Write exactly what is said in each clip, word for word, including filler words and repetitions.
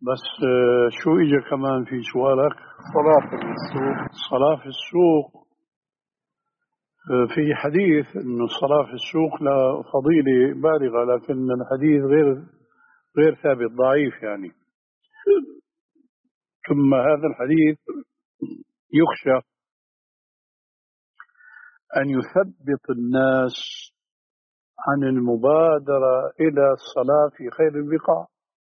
بس آه، شو إجا كمان في سؤالك؟ صلاة في السوق. الصلاة في السوق، آه، في حديث إنه الصلاة في السوق لا فضيلة بالغة، لكن الحديث غير غير ثابت، ضعيف يعني. ثم هذا الحديث يخشى أن يثبط الناس عن المبادرة إلى الصلاة في خير البقاع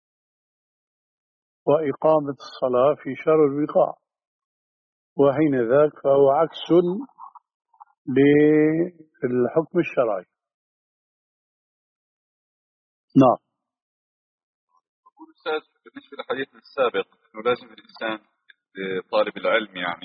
وإقامة الصلاة في شر البقاع، وحين ذاك فهو عكس للحكم الشرعي. نعم. يقول أستاذ بالنسبة للحديث السابق أنه لازم الإنسان طالب العلم يعني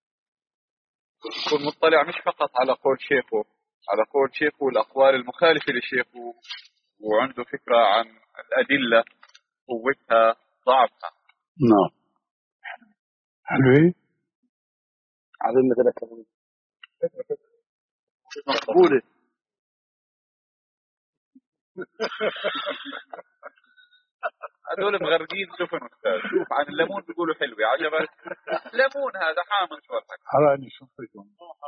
يكون مطلع مش فقط على قول شيخه على قول شيخه الأقوال المخالفة لشيخه، وعنده فكرة عن الأدلة، قوتها، ضعفها. نعم. حلوة. عظيم كذا كمان. مقبولة. هذول مغرقين سفن أستاذ. شوف عن الليمون بيقولوا حلوة، عجبك؟ ليمون هذا حامض شو الحكي؟ حراني شوفكم.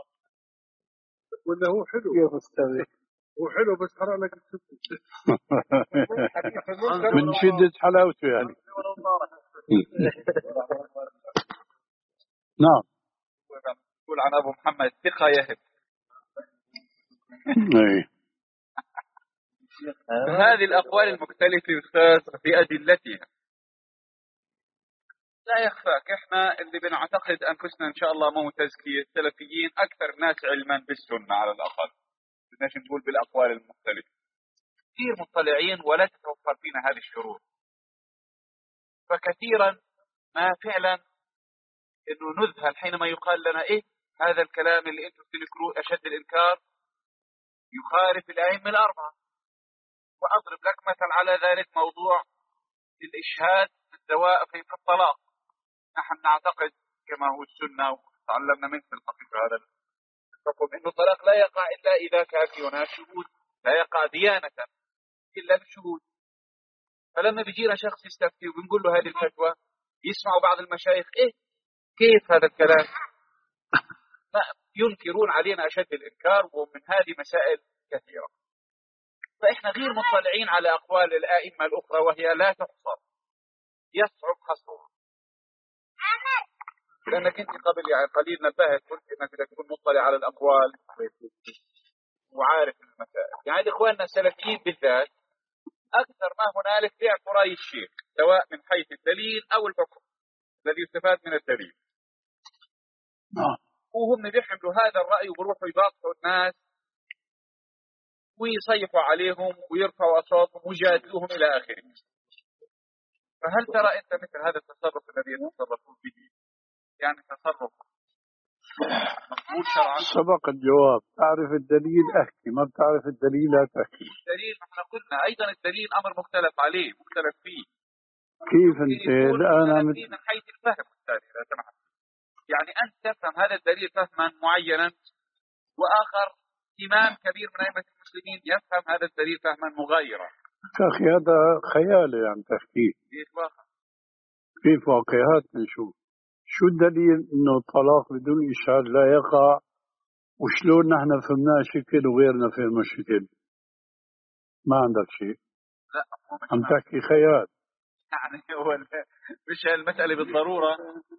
ولا هو حلو يا أستاذ؟ هو حلو بس حرق لك السفن. من شدة حلاوته يعني. نعم. يقول عن أبو محمد ثقة يهب. هذه الأقوال المختلفة أستاذ بأدلتها لا يخفاك، إحنا اللي بنعتقد أنفسنا إن شاء الله مو تزكية السلفيين أكثر ناس علما بالسنة على الأقل، بدناش نقول بالأقوال المختلفة، كثير مطلعين ولا تتوفر فينا هذه الشروط. فكثيرا ما فعلا إنه نذهل حينما يقال لنا إيه هذا الكلام اللي أنتم تنكروه أشد الإنكار يخالف الأئمة الأربعة. وأضرب لك مثل على ذلك موضوع الإشهاد في الزواج في الطلاق. نحن نعتقد كما هو السنة وتعلمنا منه في الحقيقة هذا الحكم إنه الطلاق لا يقع إلا إذا كان في هناك شهود، لا يقع ديانة إلا بالشهود. فلما بيجينا شخص يستفتي وبنقول له هذه الفتوى يسمعوا بعض المشايخ إيه كيف هذا الكلام، ما ينكرون علينا أشد الإنكار، ومن هذه مسائل كثيرة. فإحنا غير مطلعين على أقوال الآئمة الأخرى وهي لا تحصر، يصعب حصرها. لأنك أنت قبل يعني قليل نبهت قلت أنك إذا تكون مطلع على الأقوال وعارف المسائل. يعني إخواننا السلفيين بالذات أكثر ما هنالك بيعرفوا رأي الشيخ سواء من حيث الدليل أو الحكم الذي يستفاد من الدليل. وهم بيحملوا هذا الرأي وبروحوا يباطحوا الناس ويصيحوا عليهم ويرفعوا أصواتهم ويجادلوهم إلى آخره. فهل ترى أنت مثل هذا التصرف الذي يتصرفون به يعني تصرف مقبول شرعا؟ سبق الجواب، تعرف الدليل أحكي، ما بتعرف الدليل لا تحكي. الدليل نحن قلنا أيضا الدليل أمر مختلف عليه مختلف فيه. كيف أنت الآن من حيث الفهم أستاذ إذا سمحت، يعني أنت تفهم هذا الدليل فهما معينا وآخر إمام كبير من أئمة المسلمين يفهم هذا الدليل فهما مغايرا. أخي هذا خيالي عم تحكيه. كيف واقع؟ كيف واقعات نشوف شو الدليل إنه الطلاق بدون إشهاد لا يقع، وشلون نحن فهمناه شكل وغيرنا فهمه شكل؟ ما عندك شيء. لا عم تحكي خيال. يعني هو مش المسألة بالضرورة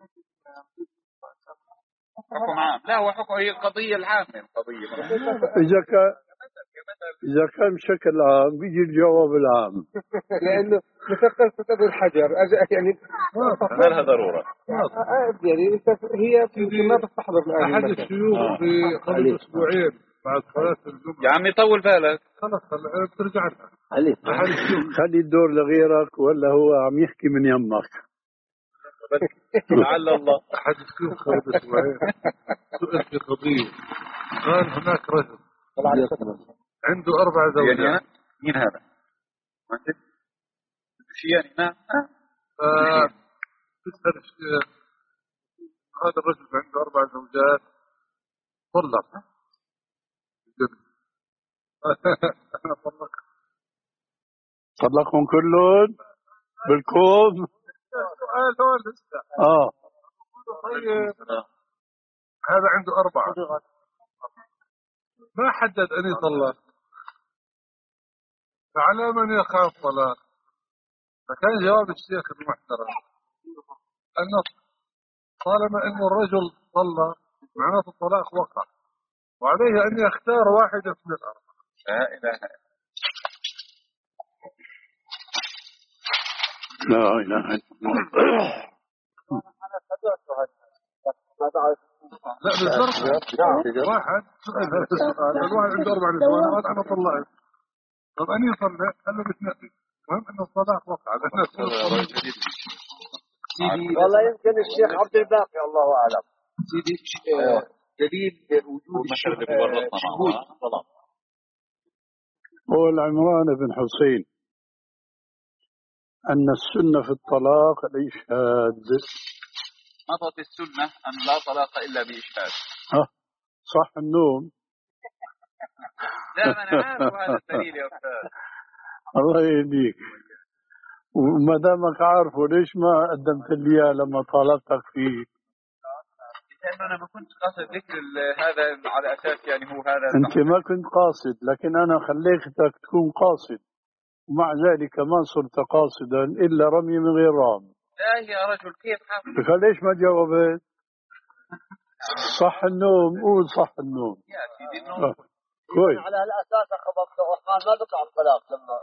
حكم عام، لا هو حكم هي القضية العامة القضية. إذا كان إذا كان بشكل عام بيجي الجواب العام. لأنه مثقف أبو الحجر يعني ما لها ضرورة. يعني هي ما بتستحضر الآن. أحد الشيوخ في قبل أسبوعين بعد صلاة الجمعة. يا عمي طول بالك. خلاص بترجع لها. أحد الشيوخ خلي الدور لغيرك ولا هو عم يحكي من يمك. لعل الله. أحد الشيوخ قبل أسبوعين سئل في قضية، قال هناك رجل عنده أربع زوجات. مين هذا؟ ما أنت شيء ما آه تسأل هذا الرجل عنده أربع زوجات طلق. طلقهم كلهم بالكوم. سؤال هون لسه. اه طيب هذا عنده أربعة ما حدد أن يطلق، فعلى من يخاف طلاق؟ فكان جواب الشيخ المحترم أنه طالما أن الرجل طلق معناته الطلاق وقع، وعليه أن يختار واحدة من الأربعة. لا إله لا إله إلا الله. لا بالضبط واحد سؤال هذا السؤال الواحد عنده أربع نسوان وقال أنا طلقت، طب أن يطلق قال له بتنقي، المهم أن الطلاق وقع. والله يمكن الشيخ عبد الباقي الله أعلم. سيدي دليل وجود الشهود الطلاق. قول عمران بن حسين أن السنة في الطلاق الإشهاد. مضت السنة أن لا طلاق إلا بإشهاد. ها صح النوم. لا أنا عارف هذا الدليل يا أستاذ. الله يهديك. وما دامك عارفه ليش ما قدمت لي لما طالبتك فيه؟ لأنه أنا ما كنت قاصد ذكر هذا على أساس يعني هو هذا. أنت ما كنت قاصد، لكن أنا خليتك تكون قاصد، ومع ذلك ما صرت قاصدا إلا رمي من غير رام. لا يا رجل كيف حافظ؟ ليش ما جاوبت؟ صح النوم، قول صح النوم. يا سيدي النوم. آه. كويس. على هالأساس أخبرت الرحمن ما بقع الطلاق لما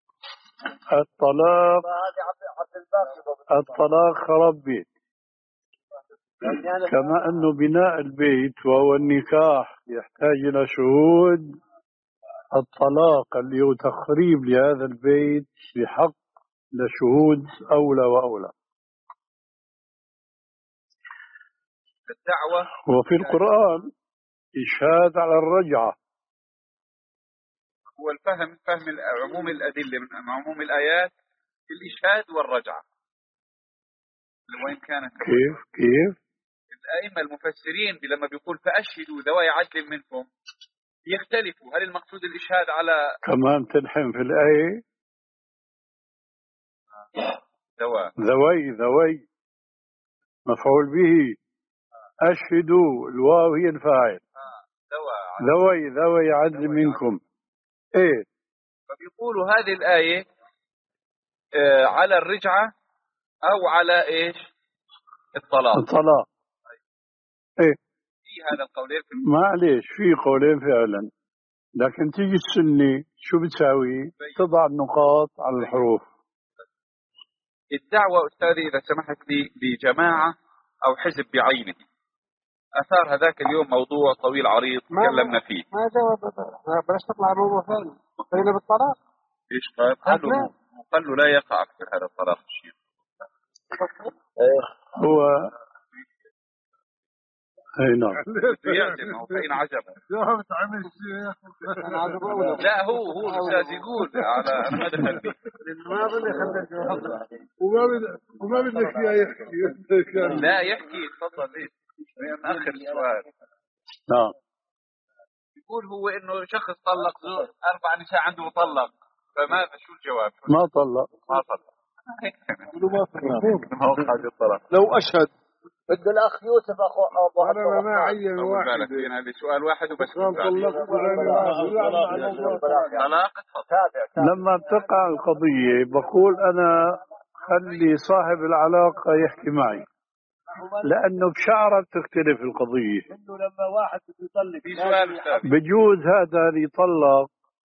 الطلاق عبد الباقي الطلاق خرب بيت، كما أنه بناء البيت وهو النكاح يحتاج إلى شهود. الطلاق اللي هو تخريب لهذا البيت بحق لشهود أولى وأولى. الدعوة وفي القرآن إشهاد على الرجعة. هو الفهم فهم عموم الأدلة من عموم الآيات في الإشهاد والرجعة. وإن كان كيف كيف الأئمة المفسرين لما بيقول فأشهدوا ذوي عدل منكم يختلفوا، هل المقصود الإشهاد على كمان تنحن في الآية ذوي ذوي ذوي مفعول به، أشهدوا الواو هي الفاعل، ذوي ذوي عدل منكم. إيه فبيقولوا هذه الآية آه على الرجعة أو على إيش الطلاق. الطلاق إيه في هذا القولين في معليش في قولين فعلا، لكن تيجي السنة شو بتساوي؟ تضع النقاط على الحروف. الدعوة أستاذي إذا سمحت لي بجماعة أو حزب بعينه أثار هذاك اليوم موضوع طويل عريض تكلمنا فيه. ما جاوب بلاش تطلع موضوع ثاني. خلينا بالطلاق. إيش قال؟ قالوا قالوا لا يقع في هذا الطلاق الشيء. هو اي نعم يعجب هو فإن عجبه. لا هو هو الأستاذ يقول على أنا ما دخل فيه. ما بدي خليك وما بدك وما بدك يا يحكي. لا يحكي تفضل ليش؟ آخر السؤال. نعم. يقول هو إنه شخص طلق زوج أربع نساء عنده مطلق، فماذا شو الجواب؟ ما طلق. ما طلق. ما هو حاجة الطلاق. لو أشهد بده الأخ يوسف أخو أبو أنا ما عين واحد. فينا بسؤال واحد وبس. طلق طلاق لما بتقع القضية بقول أنا خلي صاحب العلاقة يحكي معي، لأنه بشعره بتختلف القضية. إنه لما واحد بيطلق في سؤال أستاذ. بجوز هذا اللي يطلق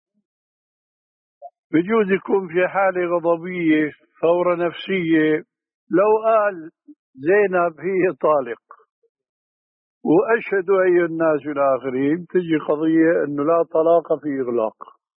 بجوز يكون في حالة غضبية ثورة نفسية، لو قال زينب هي طالق وأشهدوا أيها الناس الآخرين تجي قضية أنه لا طلاق في إغلاق.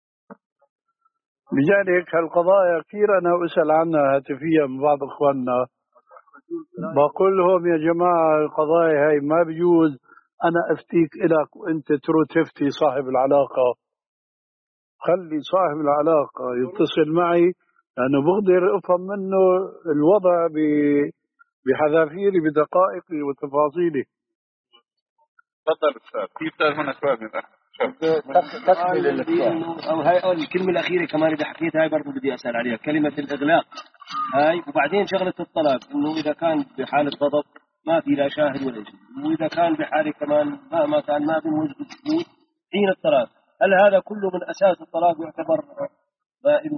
لذلك هالقضايا كثير أنا أسأل عنها هاتفيا من بعض إخواننا، بقول لهم يا جماعة القضايا هاي ما بيجوز أنا أفتيك إلك وأنت تروح تفتي صاحب العلاقة. خلي صاحب العلاقة يتصل معي لأنه بقدر أفهم منه الوضع بحذافيره بدقائقه وتفاصيله. تفضل أستاذ. في أستاذ هنا سؤال من الأخ. تكمل الكلام او هاي أو الكلمه الاخيره كمان اذا حكيت هاي برضه بدي اسال عليها كلمه الاغلاق هاي. وبعدين شغله الطلاق انه اذا كان بحاله غضب ما في لا شاهد ولا شيء، واذا كان بحاله كمان ما ما كان ما بنوجد شهود حين الطلاق، هل هذا كله من اساس الطلاق يعتبر بائن؟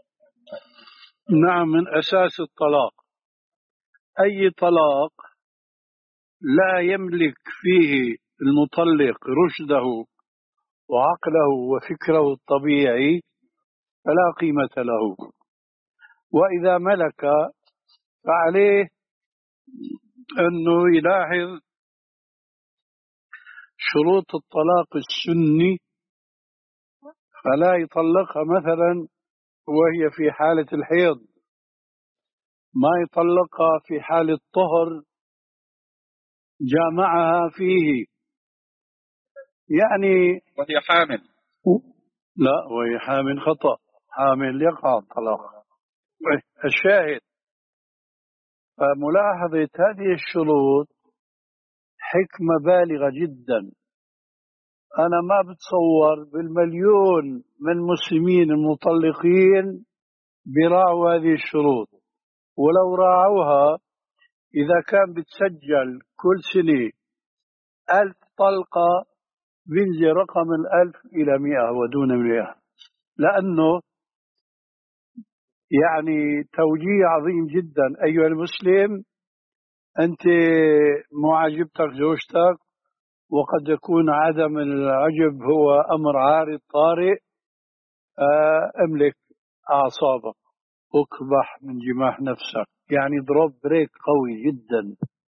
نعم، من أساس الطلاق. أي طلاق لا يملك فيه المطلق رشده وعقله وفكره الطبيعي فلا قيمة له، وإذا ملك فعليه أنه يلاحظ شروط الطلاق السني، فلا يطلقها مثلا وهي في حالة الحيض، ما يطلقها في حالة طهر جامعها فيه، يعني وهي حامل. لا، وهي حامل خطأ، حامل يقع الطلاق. الشاهد، فملاحظة هذه الشروط حكمة بالغة جدا. أنا ما بتصور بالمليون من المسلمين المطلقين براعوا هذه الشروط، ولو راعوها إذا كان بتسجل كل سنة ألف طلقة بينزل رقم الألف إلى مئة ودون مئة، لأنه يعني توجيه عظيم جدا. أيها المسلم، أنت معجبتك زوجتك، وقد يكون عدم العجب هو أمر عارض طارئ، آه، املك أعصابك، اكبح من جماح نفسك، يعني دروب بريك قوي جدا.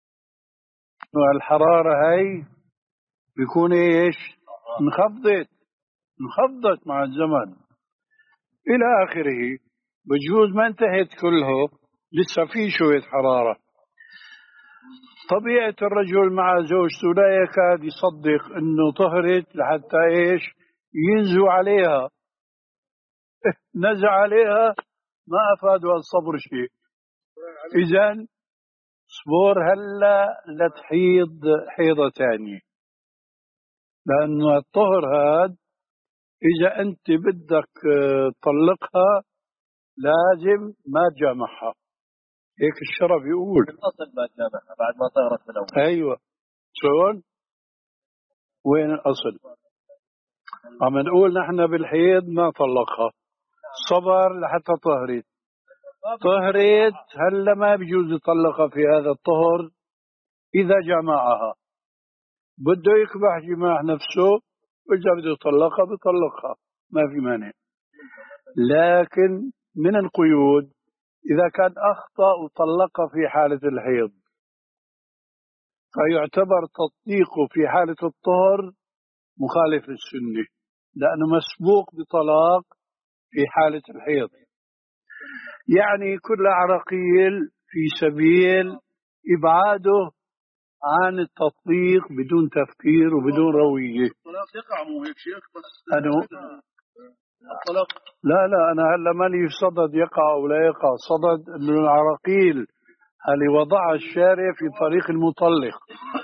الحرارة هاي بيكون ايش؟ انخفضت انخفضت مع الزمن إلى آخره. بجوز ما انتهت كله، لسه في شوية حرارة. طبيعة الرجل مع زوجته لا يكاد يصدق انه طهرت لحتى ايش؟ ينزو عليها. نزع عليها ما افادوا الصبر شيء. اذن صبور هلا لتحيض حيضة ثانية، لانه الطهر هاد اذا انت بدك تطلقها لازم ما تجامعها، هيك الشرع بيقول. الاصل ما تجامعها بعد ما طهرت من اول. ايوه، شلون؟ وين الاصل؟ عم نقول نحن بالحيض ما طلقها، صبر لحتى طهرت. طهرت هلا ما بيجوز يطلقها في هذا الطهر. اذا جمعها بده يكبح جماح نفسه، واذا بده يطلقها بيطلقها، ما في مانع. لكن من القيود اذا كان اخطا وطلقها في حاله الحيض، فيعتبر تطليقه في حاله الطهر مخالف للسنه، لانه مسبوق بطلاق في حاله الحيض. يعني كل عراقيل في سبيل إبعاده عن التطبيق بدون تفكير وبدون روية. الطلاق يقع مو هيك شيخ؟ بس أنا الطلاق لا لا أنا هلا ماني في صدد يقع أو لا يقع، صدد أنه العراقيل اللي وضعها الشارع في طريق المطلق.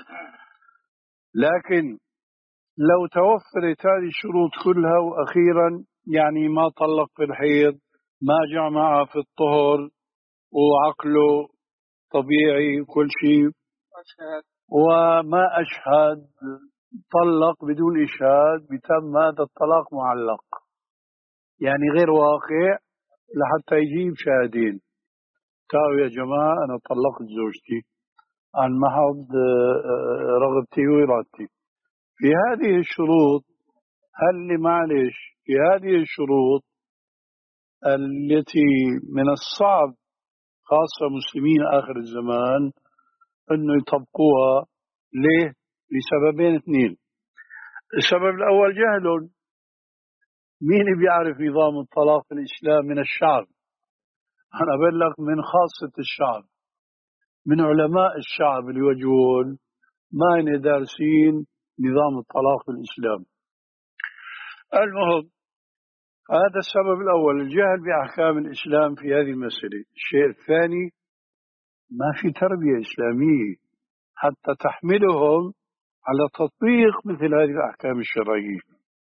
لكن لو توفرت هذه الشروط كلها وأخيرا يعني ما طلق في الحيض، ما جمع في الطهر، وعقله طبيعي كل شيء، وما أشهد، طلق بدون إشهاد، بتم هذا الطلاق معلق، يعني غير واقع لحتى يجيب شاهدين. قالوا يا جماعة أنا طلقت زوجتي عن محض رغبتي وإرادتي. في هذه الشروط، هل معلش في هذه الشروط التي من الصعب خاصة مسلمين آخر الزمان أنه يطبقوها. ليه؟ لسببين اثنين. السبب الأول جهل. مين بيعرف نظام الطلاق في الإسلام من الشعب؟ أنا أبلغ من خاصة الشعب، من علماء الشعب اللي يوجهون، ما دارسين نظام الطلاق في الإسلام. المهم، هذا السبب الأول، الجهل بأحكام الإسلام في هذه المسألة. الشيء الثاني، ما في تربية إسلامية حتى تحملهم على تطبيق مثل هذه الأحكام الشرعية.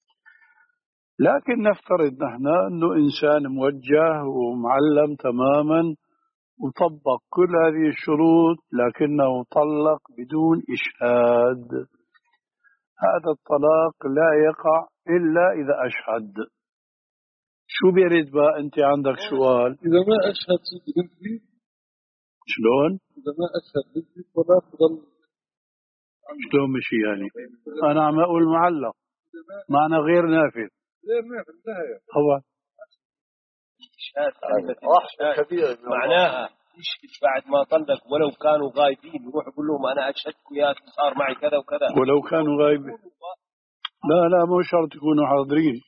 لكن نفترض نحن أنه إنسان موجه ومعلم تماما وطبق كل هذه الشروط لكنه طلق بدون إشهاد، هذا الطلاق لا يقع إلا إذا أشهد. شو بيريد بقى؟ أنت عندك سؤال. إذا ما أشهد سيدي بنتي شلون؟ إذا ما أشهد بنتي الطلاق بضل. شلون مشي يعني؟ أنا عم أقول معلق معنى غير نافذ. غير نافذ انتهى. هو إشهاد كبيرة معناها يشهد بعد ما طلق ولو كانوا غايبين، يروح يقول لهم أنا أشهدكم يا صار معي كذا وكذا ولو كانوا غايبين. لا لا مو شرط يكونوا حاضرين.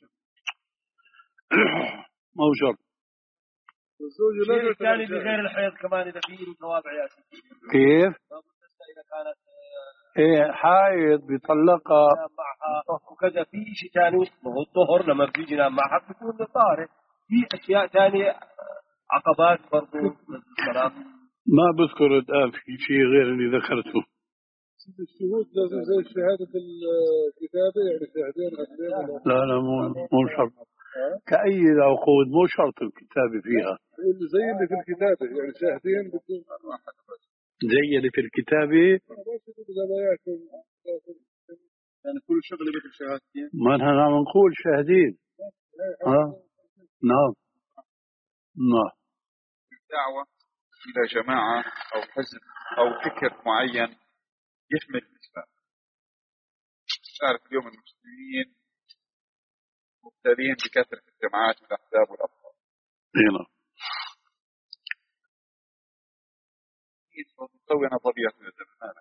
مو شرط. الشيء الثاني بغير الحيض كمان إذا فيه توابع يا سيدي. كيف؟ إذا كانت إيه حايض بيطلقها معها وكذا، في شيء ثاني وهو الطهر لما بيجي ينام معها بيكون طاهر. في أشياء ثانية عقبات برضو الصلاة. ما بذكر الآن في شيء غير اللي ذكرته. الشهود لازم زي شهادة الكتابة يعني شهدين عدلين. لا لا مو مو شرط. كأي العقود مو شرط الكتابة فيها. زي اللي في الكتابة يعني شاهدين بدون زي اللي في الكتابة. يعني كل شغله مثل شهادتين. ما نحن عم نقول شاهدين. ها نعم نعم. الدعوة إلى جماعة أو حزب أو فكر معين يحمل الإسلام. تعرف اليوم المسلمين مبتلين بكثرة الجماعات والأحزاب والأفكار. هنا تسوي نظرية من الزمان.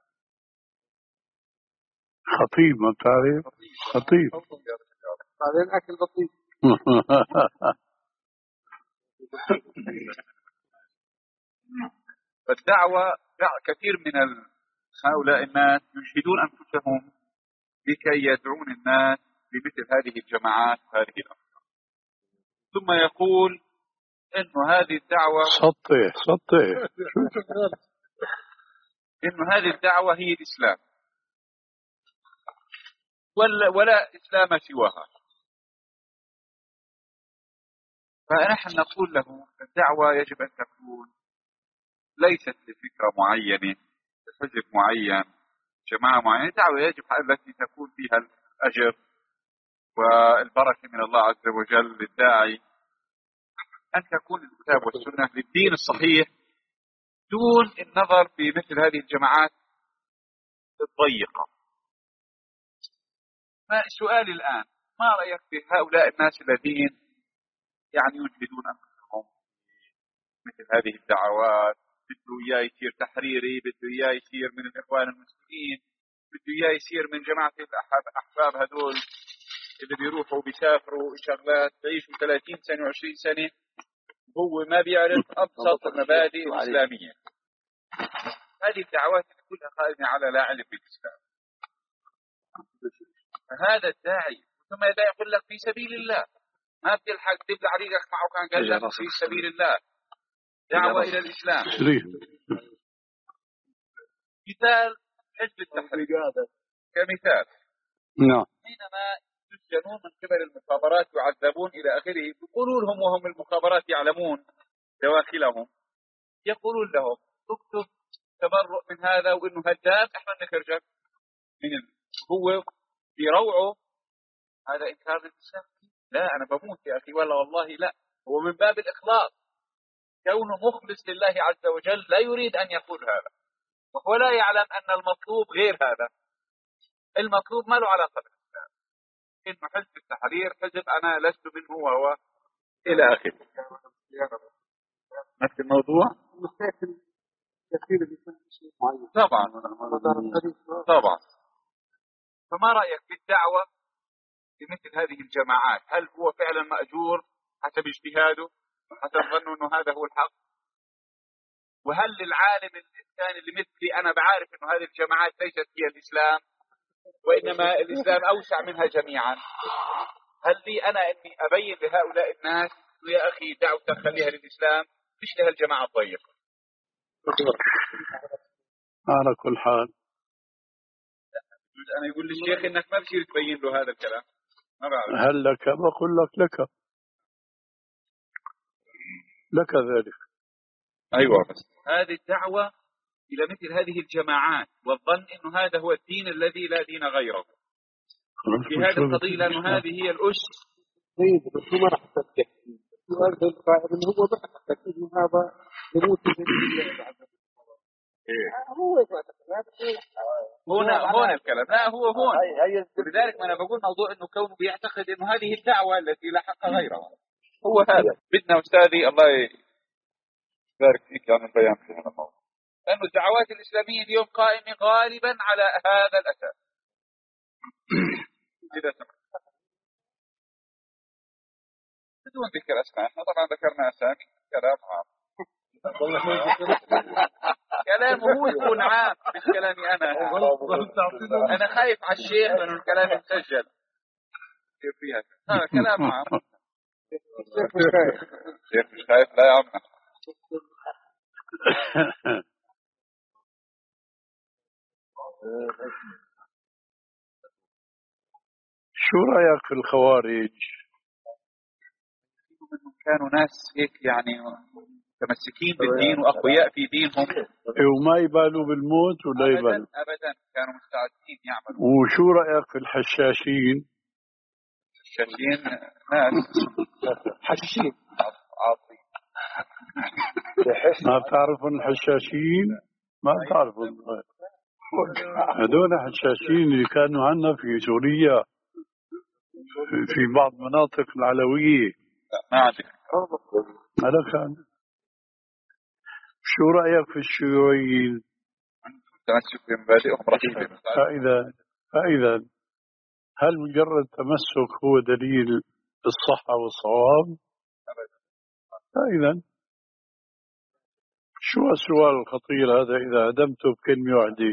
خطيب ما بتعرف؟ خطيب. بعدين أكل بطيء. فالدعوة كثير من هؤلاء الناس يجهدون أنفسهم لكي يدعون الناس لمثل هذه الجماعات هذه الأفكار، ثم يقول إنه هذه الدعوة سطح سطح إنه هذه الدعوة هي الإسلام ولا, ولا إسلام سواها. فنحن نقول له الدعوة يجب أن تكون ليست لفكرة معينة، لحزب معين، جماعة معينة. الدعوة يجب التي تكون فيها الأجر والبركة من الله عز وجل للداعي أن تكون الكتاب والسنة للدين الصحيح دون النظر في مثل هذه الجماعات الضيقة. فسؤالي الآن، ما رأيك في هؤلاء الناس الذين يعني يجهدون أنفسهم مثل هذه الدعوات؟ بده إياه يصير تحريري، بده إياه يصير من الإخوان المسلمين، بده إياه يصير من جماعة الأحباب هذول اللي بيروحوا بيسافروا شغلات تعيشوا ثلاثين سنة وعشرين سنة هو ما بيعرف أبسط المبادئ الإسلامية. هذه الدعوات كلها قائمة على لا علم بالإسلام. فهذا الداعي ثم يدعي يقول لك في سبيل الله، ما بتلحق تبلع ريقك معه كان قال لك في سبيل الله، دعوة إلى الإسلام. مثال حزب التحرير كمثال، نعم، حينما يسجنون من قبل المخابرات يعذبون إلى آخره، يقولون لهم وهم المخابرات يعلمون دواخلهم، يقولون لهم اكتب تبرؤ من هذا وإنه هداد احنا نخرجك من ال... هو في روعه هذا إنكار للإسلام. لا أنا بموت يا أخي، ولا والله لا، هو من باب الإخلاص، كونه مخلص لله عز وجل لا يريد أن يقول هذا، وهو لا يعلم أن المطلوب غير هذا. المطلوب ما له علاقة بالإسلام، إنه حزب التحرير حزب أنا لست منه وهو إلى آخره. نفس الموضوع طبعا طبعا. فما رأيك في الدعوة بمثل هذه الجماعات؟ هل هو فعلا مأجور حسب اجتهاده حسب ظنه أنه هذا هو الحق؟ وهل للعالم الإنسان اللي مثلي أنا بعرف أنه هذه الجماعات ليست هي الإسلام وإنما الإسلام أوسع منها جميعا، هل لي أنا أني أبين لهؤلاء الناس يا أخي دعوتك خليها للإسلام مش لها الجماعة الضيقة؟ على كل حال أنا يقول للشيخ إنك ما بصير تبين له هذا الكلام. ما بعرف. هل لك؟ بقول لك لك لك ذلك. أيوة، بس هذه الدعوة إلى مثل هذه الجماعات والظن أنه هذا هو الدين الذي لا دين غيره في هذه القضية، لأنه هذه هي الأس. طيب بس هو ما راح تصدق السؤال ده القائل إنه هو ما راح تصدق إنه هذا يموت في سبيل الله. هو هنا هنا الكلام، لا هو هون. ولذلك ما أنا بقول موضوع إنه كونه بيعتقد إنه هذه الدعوة التي لا حق غيرها هو هذا. بدنا أستاذي الله يبارك فيك عن البيان في هذا الموضوع، لأن الدعوات الإسلامية اليوم قائمة غالبا على هذا الأساس. إذا سمحت بدون ذكر أسماء، احنا طبعا ذكرنا أسامي، كلام عام. كلامه هو يكون عام مش كلامي أنا. أنا خايف على الشيخ لأنه الكلام مسجل كيف فيها. آه كلام عام. الشيخ مش خايف؟ لا يا عم. شو رأيك في الخوارج؟ كانوا ناس هيك يعني متمسكين بالدين وأقوياء في دينهم وما يبالوا بالموت ولا يبالوا أبدا أبدا، كانوا مستعدين يعملوا. وشو رأيك في الحشاشين؟ الحشاشين ناس حشاشين عاطين. ما بتعرفون الحشاشين؟ ما بتعرفون هذول حشاشين اللي كانوا عنا في سوريا في بعض مناطق العلوية. ما عندك. هذا كان. شو رأيك في الشيوعيين؟ تمسك بمبادئهم رشيدة. فإذا فإذا هل مجرد تمسك هو دليل الصحة والصواب؟ فإذا شو السؤال الخطير هذا إذا هدمته بكلمة واحدة؟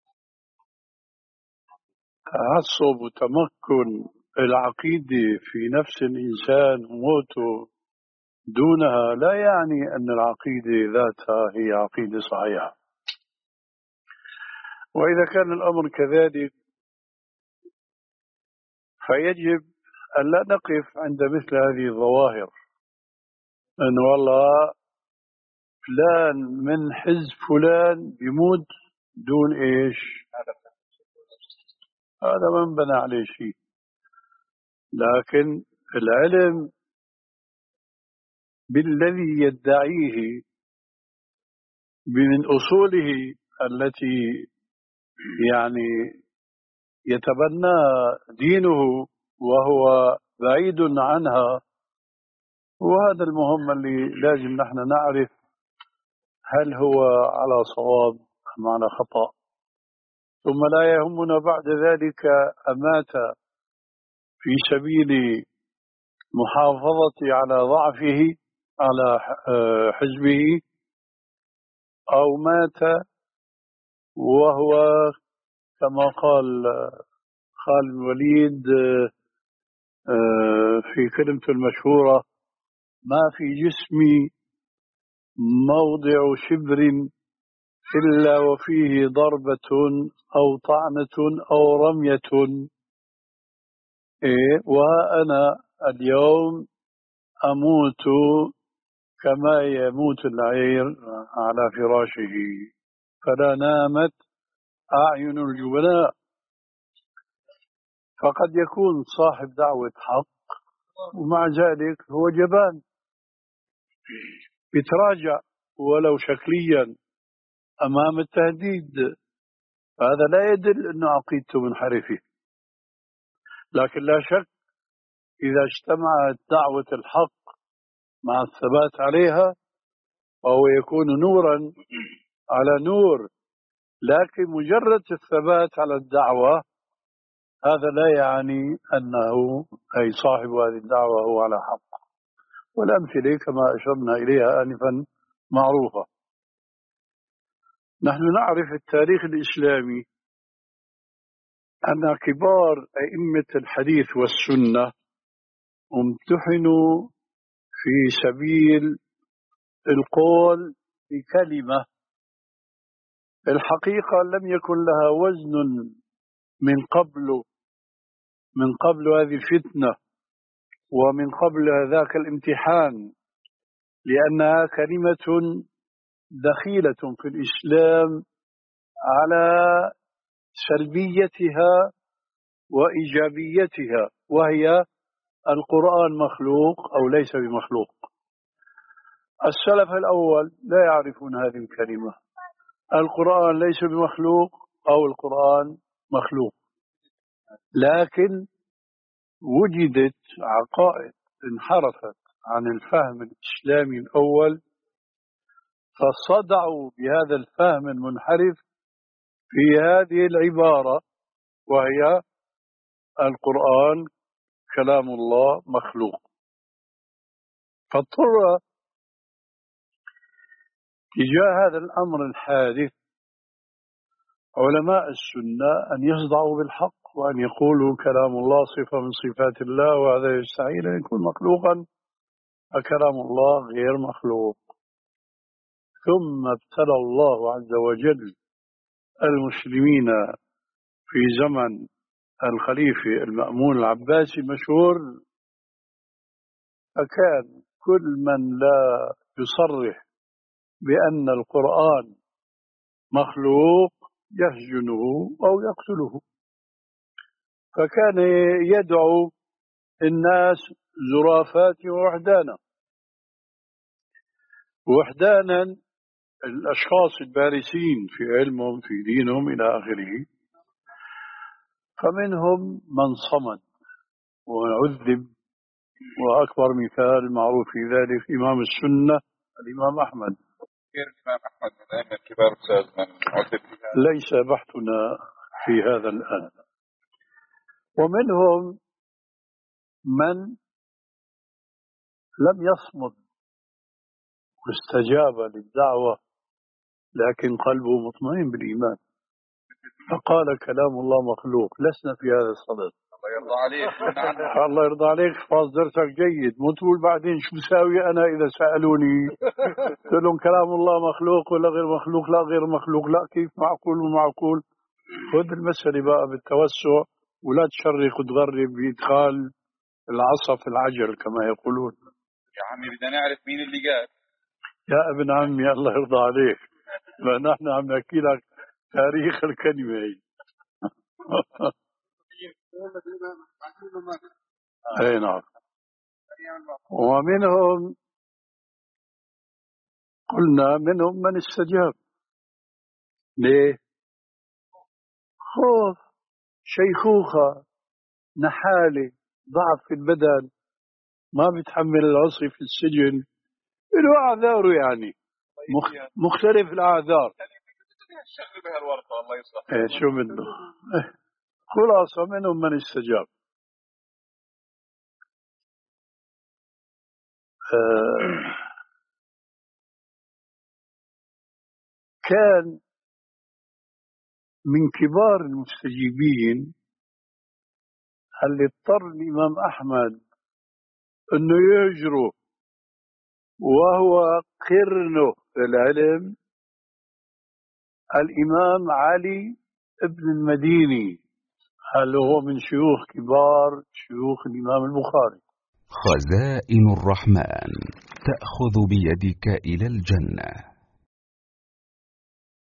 تعصب وتمكن العقيدة في نفس الإنسان وموته دونها لا يعني أن العقيدة ذاتها هي عقيدة صحيحة. وإذا كان الأمر كذلك فيجب أن لا نقف عند مثل هذه الظواهر، أن والله فلان من حزب فلان بيموت دون إيش، هذا ما انبنى عليه شيء. لكن العلم بالذي يدعيه من أصوله التي يعني يتبنى دينه وهو بعيد عنها، وهذا المهم اللي لازم نحن نعرف هل هو على صواب أم على خطأ. ثم لا يهمنا بعد ذلك أمات في سبيل محافظة على ضعفه على حزبه أو مات وهو كما قال خالد الوليد في كلمته المشهورة: ما في جسمي موضع شبر إلا وفيه ضربة أو طعنة أو رمية، وأنا اليوم أموت كما يموت العير على فراشه، فلا نامت أعين الجبناء. فقد يكون صاحب دعوة حق ومع ذلك هو جبان يتراجع ولو شكليا أمام التهديد، هذا لا يدل أنه عقيدته منحرفة. لكن لا شك إذا اجتمعت دعوة الحق مع الثبات عليها فهو يكون نورا على نور. لكن مجرد الثبات على الدعوة هذا لا يعني أنه أي صاحب هذه الدعوة هو على حق، والأمثلة كما أشرنا إليها آنفا معروفة. نحن نعرف التاريخ الإسلامي أن كبار أئمة الحديث والسنة امتحنوا في سبيل القول بكلمة الحقيقة لم يكن لها وزن من قبل من قبل هذه الفتنة ومن قبل ذاك الامتحان، لأنها كلمة دخيلة في الإسلام على سلبيتها وإيجابيتها، وهي القرآن مخلوق أو ليس بمخلوق. السلف الأول لا يعرفون هذه الكلمة، القرآن ليس بمخلوق أو القرآن مخلوق، لكن وجدت عقائد انحرفت عن الفهم الإسلامي الأول، فصدعوا بهذا الفهم المنحرف في هذه العبارة، وهي القرآن كلام الله مخلوق. فاضطر تجاه هذا الأمر الحادث علماء السنة أن يصدعوا بالحق وأن يقولوا كلام الله صفة من صفات الله، وهذا يستحيل أن يكون مخلوقا، فكلام الله غير مخلوق. ثم ابتلى الله عز وجل المسلمين في زمن الخليفة المأمون العباسي المشهور، فكان كل من لا يصرح بأن القرآن مخلوق يسجنه أو يقتله، فكان يدعو الناس زرافات ووحدانا. وحدانا الأشخاص البارسين في علمهم في دينهم إلى آخره، فمنهم من صمد وعذب، وأكبر مثال معروف في ذلك إمام السنة الإمام أحمد. الإمام أحمد من أئمة الكبار أستاذ من عذب؟ ليس بحثنا في هذا الآن. ومنهم من لم يصمد واستجاب للدعوة، لكن قلبه مطمئن بالإيمان، فقال كلام الله مخلوق. لسنا في هذا الصدد. الله يرضى عليك. الله يرضى عليك، احفظ درسك جيد، مو تقول بعدين شو بساوي أنا إذا سألوني قلت لهم كلام الله مخلوق ولا غير مخلوق. لا غير مخلوق، لا كيف معقول ومعقول. خذ المسألة بقى بالتوسع، ولا تشرق وتغرب بإدخال العصا في العجل كما يقولون. يا عمي بدنا نعرف مين اللي قال. يا ابن عمي الله يرضى عليك، فنحن عم نحكي لك تاريخ الكلمة هي. اي نعم. ومنهم قلنا منهم من استجاب. ليه؟ خوف، شيخوخة، نحالة، ضعف في البدن، ما بيتحمل العصي في السجن، له أعذاره يعني مختلف الأعذار. شغل بها الورطة الله يصلح. ايه شو منه. خلاصة منهم من استجاب. آه كان من كبار المستجيبين اللي اضطر الإمام أحمد أنه يهجره، وهو قرنه في العلم الإمام علي ابن المديني، هل هو من شيوخ كبار شيوخ الإمام البخاري. خزائن الرحمن تأخذ بيدك إلى الجنة.